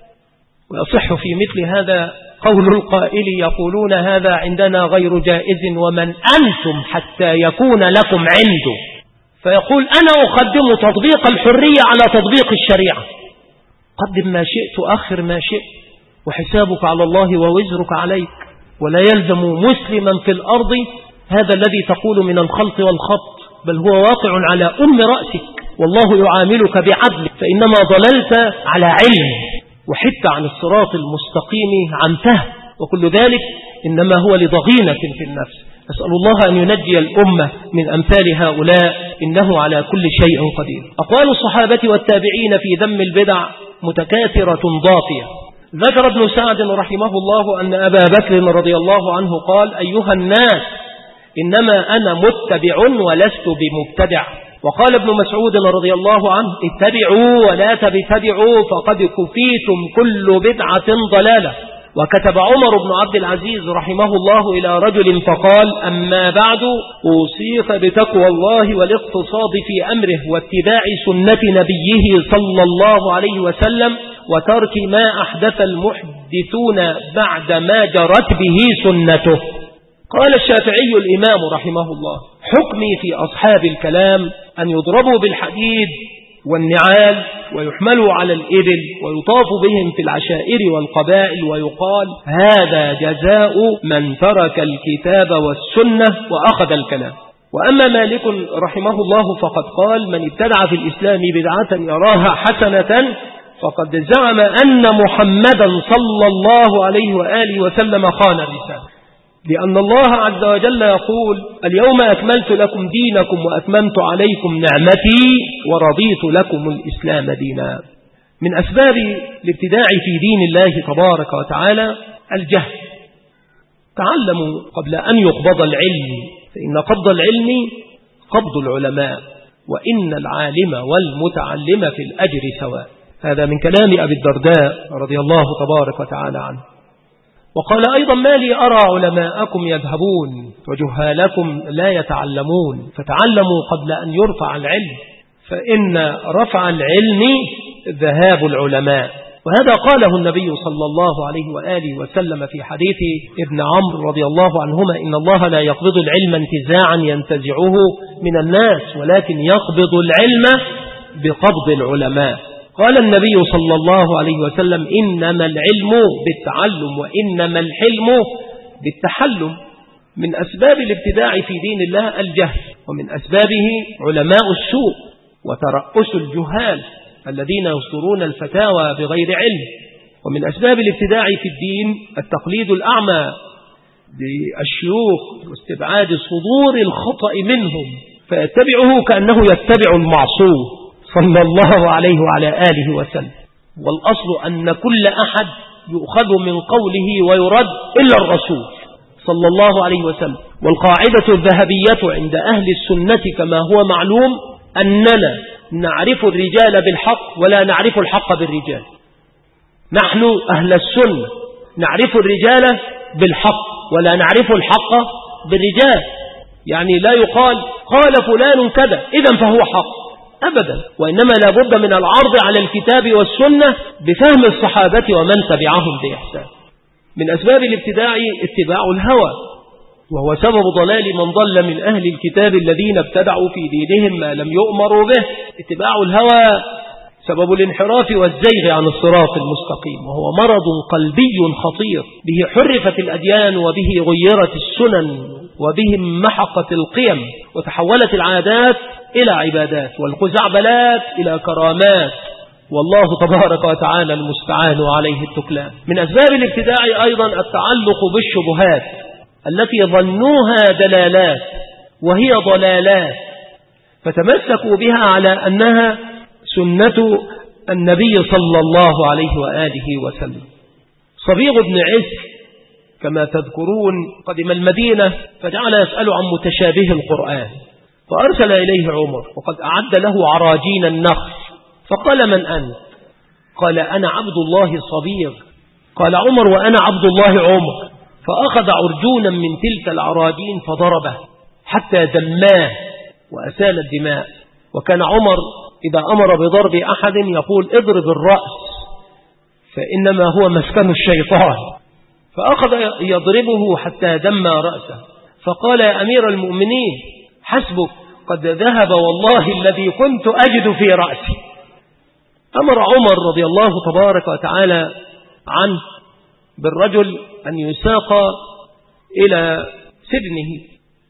ويصح في مثل هذا قول القائل يقولون هذا عندنا غير جائز ومن أنتم حتى يكون لكم عنده. فيقول أنا أقدم تطبيق الحرية على تطبيق الشريعة، قدم ما شئت أخر ما شئت، وحسابك على الله ووزرك عليك. ولا يلزم مسلما في الأرض هذا الذي تقول من الخلط والخط، بل هو واقع على رأسك، والله يعاملك بعدل، فإنما ضللت على علم وحدت عن الصراط المستقيم عن فهم، وكل ذلك إنما هو لضغينة في النفس. أسأل الله أن ينجي الأمة من أمثال هؤلاء، إنه على كل شيء قدير. أقوال الصحابة والتابعين في ذم البدع متكاثرة ضافية. ذكر ابن سعد رحمه الله أن أبا بكر رضي الله عنه قال أيها الناس إنما أنا متبع ولست بمبتدع. وقال ابن مسعود رضي الله عنه اتبعوا ولا تبتدعوا فقد كفيتم كل بدعة ضلالة. وكتب عمر بن عبد العزيز رحمه الله إلى رجل فقال أما بعد أوصيك بتقوى الله والاقتصاد في أمره واتباع سنة نبيه صلى الله عليه وسلم وترك ما أحدث المحدثون بعد ما جرت به سنته. قال الشافعي الإمام رحمه الله حكمي في أصحاب الكلام أن يضربوا بالحديد والنعال ويحملوا على الإبل ويطاف بهم في العشائر والقبائل ويقال هذا جزاء من ترك الكتاب والسنة وأخذ الكلام. وأما مالك رحمه الله فقد قال من ابتدع في الإسلام بدعة يراها حسنة فقد زعم أن محمدا صلى الله عليه وآله وسلم خان الرسالة، لأن الله عز وجل يقول اليوم أكملت لكم دينكم وأتممت عليكم نعمتي ورضيت لكم الإسلام دينا. من أسباب الابتداع في دين الله تبارك وتعالى الجهل. تعلموا قبل أن يقبض العلم، فإن قبض العلم قبض العلماء، وإن العالم والمتعلم في الأجر سواء. هذا من كلام أبي الدرداء رضي الله تبارك وتعالى عنه. وقال أيضا ما لي أرى علماءكم يذهبون وجهالكم لا يتعلمون، فتعلموا قبل أن يرفع العلم، فإن رفع العلم ذهاب العلماء. وهذا قاله النبي صلى الله عليه وآله وسلم في حديث ابن عمرو رضي الله عنهما إن الله لا يقبض العلم انتزاعا ينتزعه من الناس، ولكن يقبض العلم بقبض العلماء. قال النبي صلى الله عليه وسلم إنما العلم بالتعلم وإنما الحلم بالتحلم. من أسباب الابتداع في دين الله الجهل، ومن أسبابه علماء السوء وترأس الجهال الذين يصدرون الفتاوى بغير علم. ومن أسباب الابتداع في الدين التقليد الأعمى بالشيوخ واستبعاد صدور الخطأ منهم، فيتبعه كأنه يتبع المعصوم صلى الله عليه وعلى آله وسلم. والأصل أن كل أحد يؤخذ من قوله ويرد إلا الرسول صلى الله عليه وسلم. والقاعدة الذهبية عند أهل السنة كما هو معلوم أننا نعرف الرجال بالحق ولا نعرف الحق بالرجال. نحن أهل السنة نعرف الرجال بالحق ولا نعرف الحق بالرجال. يعني لا يقال قال فلان كذا إذن فهو حق أبدا، وإنما لا بد من العرض على الكتاب والسنة بفهم الصحابة ومن تبعهم بإحسان. من أسباب الابتداع اتباع الهوى، وهو سبب ضلال من ضل من أهل الكتاب الذين ابتدعوا في دينهم ما لم يؤمروا به. اتباع الهوى سبب الانحراف والزيغ عن الصراط المستقيم، وهو مرض قلبي خطير به حرفت الأديان وبه غيرت السنن وبه محقت القيم وتحولت العادات إلى عبادات والخزعبلات إلى كرامات، والله تبارك وتعالى المستعان عليه التكلان. من أسباب الابتداع أيضا التعلق بالشبهات التي ظنوها دلالات وهي ضلالات، فتمسكوا بها على أنها سنة النبي صلى الله عليه وآله وسلم. صبيغ بن عسر كما تذكرون قدم المدينة فجعل يسأل عن متشابه القرآن، فأرسل إليه عمر وقد أعد له عراجين النخل، فقال من أنت؟ قال أنا عبد الله صبيغ. قال عمر وأنا عبد الله عمر، فأخذ عرجونا من تلك العراجين فضربه حتى دماه وأسال الدماء. وكان عمر إذا أمر بضرب أحد يقول اضرب الرأس فإنما هو مسكن الشيطان، فأخذ يضربه حتى دم رأسه. فقال يا أمير المؤمنين حسبك قد ذهب والله الذي كنت أجد في رأسي. أمر عمر رضي الله تبارك وتعالى عنه بالرجل أن يساق إلى سجنه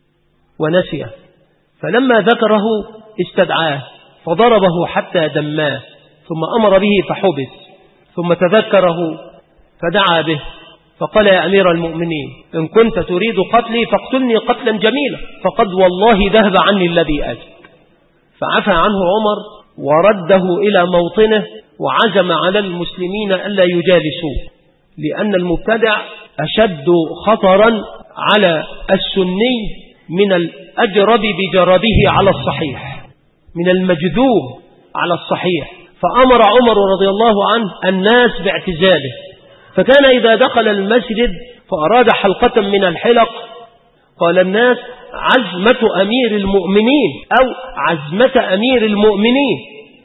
ونسيه، فلما ذكره استدعاه فضربه حتى دماه، ثم أمر به فحبس، ثم تذكره فدعا به فقال يا أمير المؤمنين إن كنت تريد قتلي فاقتلني قتلا جميلا فقد والله ذهب عني الذي أجد. فعفى عنه عمر ورده إلى موطنه وعزم على المسلمين ألا يجالسوه، لأن المبتدع أشد خطرا على السني من الأجرب بجربه على الصحيح، من المجذوب على الصحيح. فأمر عمر رضي الله عنه الناس باعتزاله، فكان إذا دخل المسجد فأراد حلقة من الحلق قال الناس عزمة أمير المؤمنين أو عزمة أمير المؤمنين،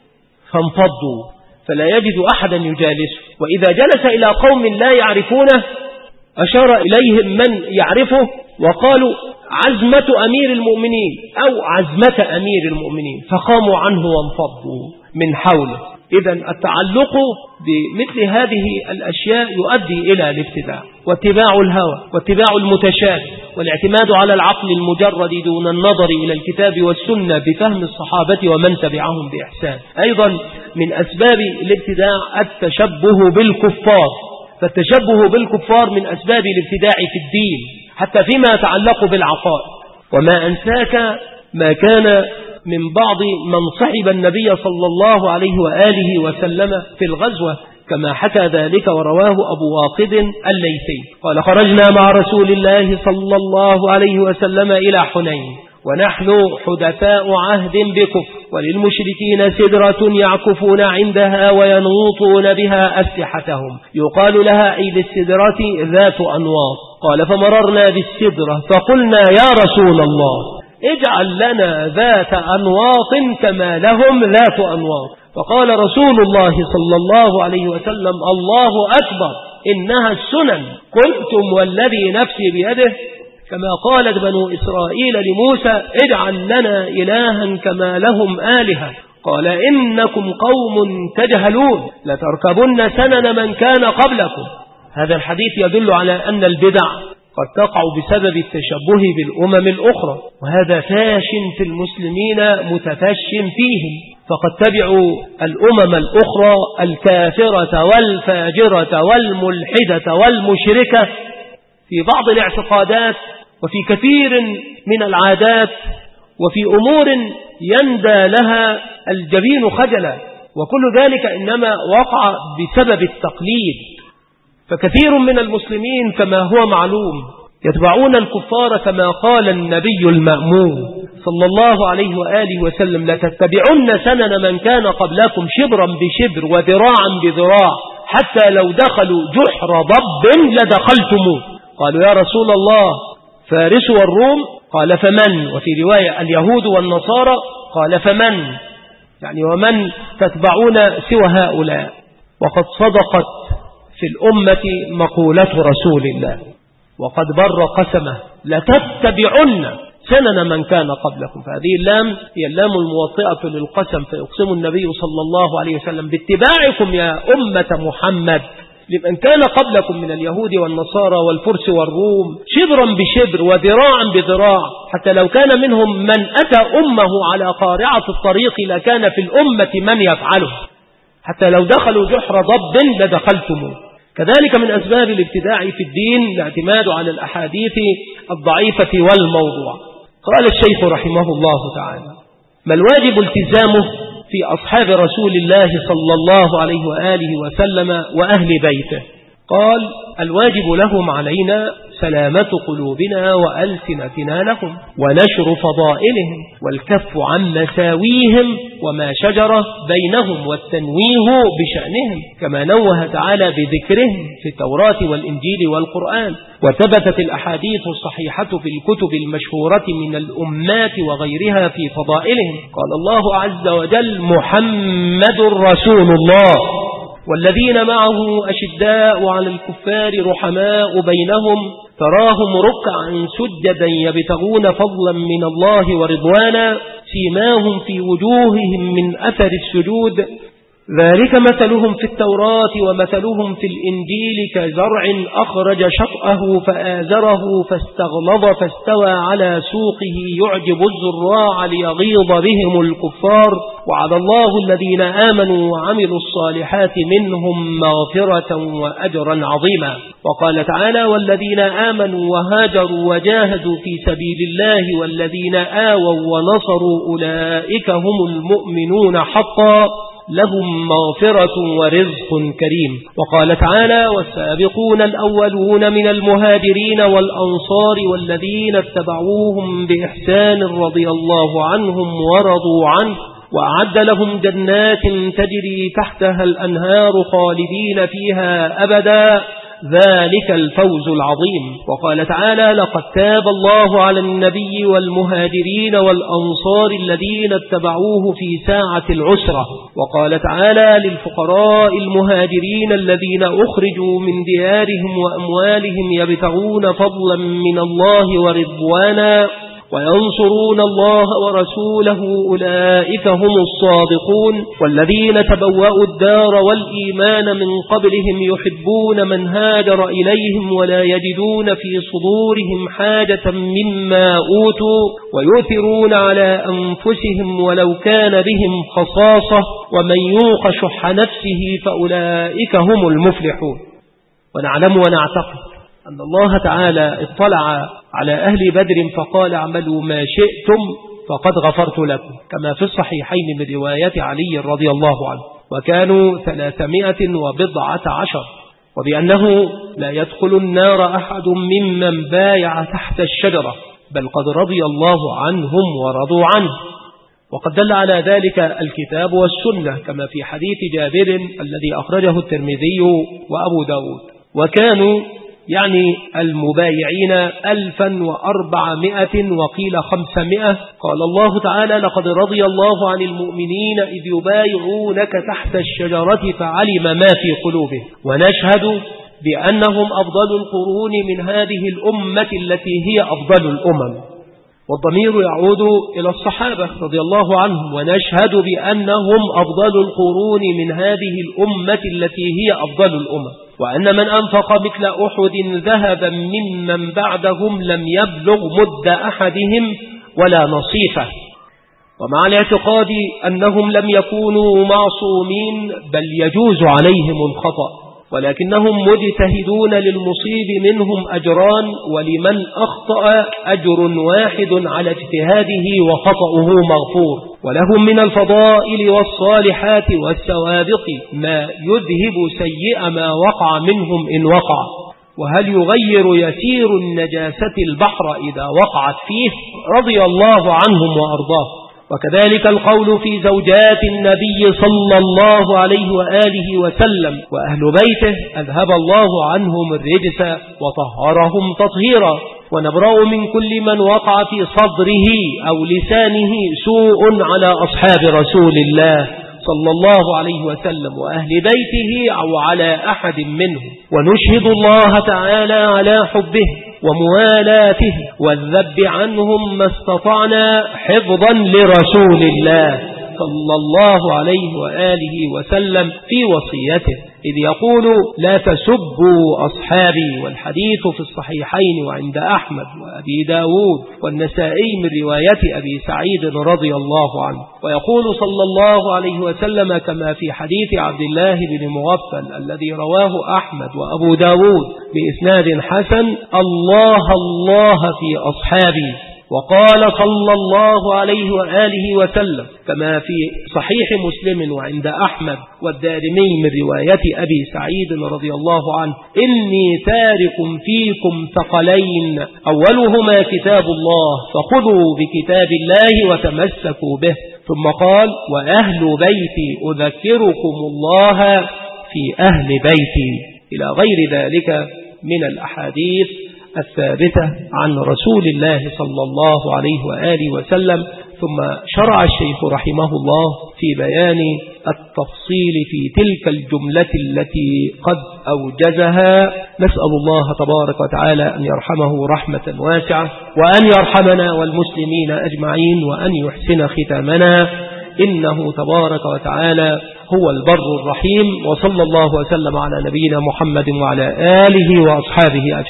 فانفضوا فلا يجد أحدا يجالسه. وإذا جلس إلى قوم لا يعرفونه أشار إليهم من يعرفه وقالوا عزمة أمير المؤمنين أو عزمة أمير المؤمنين، فقاموا عنه وانفضوا. من حوله. إذا التعلق بمثل هذه الأشياء يؤدي إلى الابتداع واتباع الهوى واتباع المتشابه والاعتماد على العقل المجرد دون النظر إلى الكتاب والسنة بفهم الصحابة ومن تبعهم بإحسان. أيضا من أسباب الابتداع التشبه بالكفار، فالتشبه بالكفار من أسباب الابتداع في الدين حتى فيما يتعلق بالعقائد. وما أنساك ما كان من بعض من صحب النبي صلى الله عليه وآله وسلم في الغزوة كما حكى ذلك ورواه أبو واقد الليثي قال: خرجنا مع رسول الله صلى الله عليه وسلم إلى حنين ونحن حدثاء عهد بكفر، وللمشركين سدرة يعكفون عندها وينوطون بها أسلحتهم يقال لها أي للسدرة ذات أنواط. قال: فمررنا بالسدرة فقلنا: يا رسول الله اجعل لنا ذات أنواط كما لهم ذات أنواط. فقال رسول الله صلى الله عليه وسلم: الله أكبر، إنها السنن. قلتم والذي نفسي بيده كما قالت بنو إسرائيل لموسى: اجعل لنا إلها كما لهم آلهة. قال: إنكم قوم تجهلون لتركبن سنن من كان قبلكم. هذا الحديث يدل على أن البدع قد تقع بسبب التشبه بالأمم الأخرى، وهذا فاش في المسلمين متفش فيهم، فقد تبعوا الأمم الأخرى الكافرة والفاجرة والملحدة والمشركة في بعض الاعتقادات وفي كثير من العادات وفي أمور يندى لها الجبين خجلا، وكل ذلك إنما وقع بسبب التقليد. فكثير من المسلمين كما هو معلوم يتبعون الكفار كما قال النبي المأمون صلى الله عليه وآله وسلم: لتتبعن سنن من كان قبلكم شبرا بشبر وذراعا بذراع حتى لو دخلوا جحر ضب لدخلتموه. قالوا: يا رسول الله فارس والروم؟ قال: فمن؟ وفي رواية اليهود والنصارى؟ قال: فمن؟ يعني ومن تتبعون سوى هؤلاء؟ وقد صدقت في الأمة مقولة رسول الله وقد بر قسمه: لتتبعن سنن من كان قبلكم. فهذه اللام هي اللام الموطئة للقسم، فيقسم النبي صلى الله عليه وسلم باتباعكم يا أمة محمد لمن كان قبلكم من اليهود والنصارى والفرس والروم شبرا بشبر وذراعا بذراع، حتى لو كان منهم من أتى أمه على قارعة الطريق لكان في الأمة من يفعله، حتى لو دخلوا جحر ضب لدخلتموه. كذلك من أسباب الابتداع في الدين الاعتماد على الأحاديث الضعيفة والموضوع. قال الشيخ رحمه الله تعالى: ما الواجب التزامه في أصحاب رسول الله صلى الله عليه وآله وسلم وأهل بيته؟ قال: الواجب لهم علينا سلامة قلوبنا وألسنتنا لهم، ونشر فضائلهم، والكف عن مساويهم وما شجر بينهم، والتنويه بشأنهم، كما نوه تعالى بذكرهم في التوراة والإنجيل والقرآن. وثبتت الأحاديث الصحيحة في الكتب المشهورة من الأمات وغيرها في فضائلهم. قال الله عز وجل: محمد رسول الله والذين معه أشداء على الكفار رحماء بينهم تراهم ركعا سجدا يبتغون فضلا من الله ورضوانا سيماهم في وجوههم من أثر السجود ذلك مثلهم في التوراة ومثلهم في الإنجيل كزرع أخرج شطأه فآزره فاستغلظ فاستوى على سوقه يعجب الزراع ليغيظ بهم الكفار وعد الله الذين آمنوا وعملوا الصالحات منهم مغفرة وأجرا عظيما. وقال تعالى: والذين آمنوا وهاجروا وجاهدوا في سبيل الله والذين آووا ونصروا أولئك هم المؤمنون حقا لهم مغفرة ورزق كريم. وقال تعالى: والسابقون الأولون من المهاجرين والأنصار والذين اتبعوهم بإحسان رضي الله عنهم ورضوا عنه وأعد لهم جنات تجري تحتها الأنهار خالدين فيها أبدا ذلك الفوز العظيم. وقال تعالى: لقد تاب الله على النبي والمهاجرين والأنصار الذين اتبعوه في ساعة العسرة. وقال تعالى: للفقراء المهاجرين الذين أخرجوا من ديارهم وأموالهم يبتغون فضلا من الله ورضوانا وينصرون الله ورسوله أولئك هم الصادقون والذين تبوأوا الدار والإيمان من قبلهم يحبون من هاجر إليهم ولا يجدون في صدورهم حاجة مما أوتوا ويؤثرون على أنفسهم ولو كان بهم خصاصة ومن يوق شح نفسه فأولئك هم المفلحون. ونعلم ونعتقد أن الله تعالى اطلع على أهل بدر فقال اعملوا ما شئتم فقد غفرت لكم، كما في الصحيحين من رواية علي رضي الله عنه، وكانوا 310، وبأنه لا يدخل النار أحد ممن بايع تحت الشجرة بل قد رضي الله عنهم ورضوا عنه. وقد دل على ذلك الكتاب والسنة كما في حديث جابر الذي أخرجه الترمذي وأبو داود. وكانوا المبايعين 1400 وقيل 500. قال الله تعالى لقد رضي الله عن المؤمنين إذ يبايعونك تحت الشجرة فعلم ما في قلوبهم. ونشهد بأنهم أفضل القرون من هذه الأمة التي هي أفضل الأمم، والضمير يعود إلى الصحابة رضي الله عنهم. ونشهد بأنهم أفضل القرون من هذه الأمة التي هي أفضل الأمم، وأن من أنفق مثل أحد ذهبا ممن بعدهم لم يبلغ مد أحدهم ولا نصيفه. ومع الاعتقاد أنهم لم يكونوا معصومين بل يجوز عليهم الخطأ، ولكنهم مجتهدون للمصيب منهم أجران، ولمن أخطأ أجر واحد على اجتهاده وخطأه مغفور. ولهم من الفضائل والصالحات والسوابق ما يذهب سيئ ما وقع منهم إن وقع. وهل يغير يسير النجاسة البحر إذا وقعت فيه؟ رضي الله عنهم وأرضاه. وكذلك القول في زوجات النبي صلى الله عليه وآله وسلم وأهل بيته أذهب الله عنهم الرجس وطهرهم تطهيرا. ونبرأ من كل من وقع في صدره أو لسانه سوء على أصحاب رسول الله صلى الله عليه وسلم وأهل بيته أو على أحد منهم. ونشهد الله تعالى على حبه وموالاته والذب عنهم ما استطعنا حفظا لرسول الله صلى الله عليه وآله وسلم في وصيته، إذ يقول لا تسبوا أصحابي، والحديث في الصحيحين وعند أحمد وأبي داود والنسائي من رواية أبي سعيد رضي الله عنه. ويقول صلى الله عليه وسلم كما في حديث عبد الله بن مغفل الذي رواه أحمد وأبو داود بإسناد حسن: الله الله في أصحابي. وقال صلى الله عليه وآله وسلم كما في صحيح مسلم وعند أحمد والدارمي من رواية أبي سعيد رضي الله عنه: إني تارك فيكم ثقلين أولهما كتاب الله فخذوا بكتاب الله وتمسكوا به. ثم قال: وأهل بيتي أذكركم الله في أهل بيتي، إلى غير ذلك من الأحاديث الثابتة عن رسول الله صلى الله عليه وآله وسلم. ثم شرع الشيخ رحمه الله في بيان التفصيل في تلك الجملة التي قد أوجزها. نسأل الله تبارك وتعالى أن يرحمه رحمة واسعة، وأن يرحمنا والمسلمين أجمعين، وأن يحسن ختامنا، إنه تبارك وتعالى هو البر الرحيم. وصلى الله وسلم على نبينا محمد وعلى آله وأصحابه أجمعين.